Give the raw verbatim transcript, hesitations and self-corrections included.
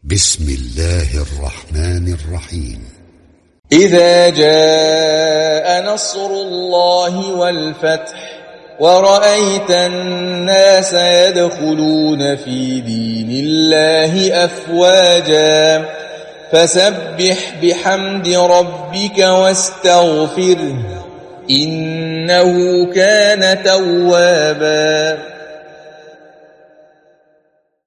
بسم الله الرحمن الرحيم. إذا جاء نصر الله والفتح ورأيت الناس يدخلون في دين الله أفواجا فسبح بحمد ربك واستغفره إنه كان توابا.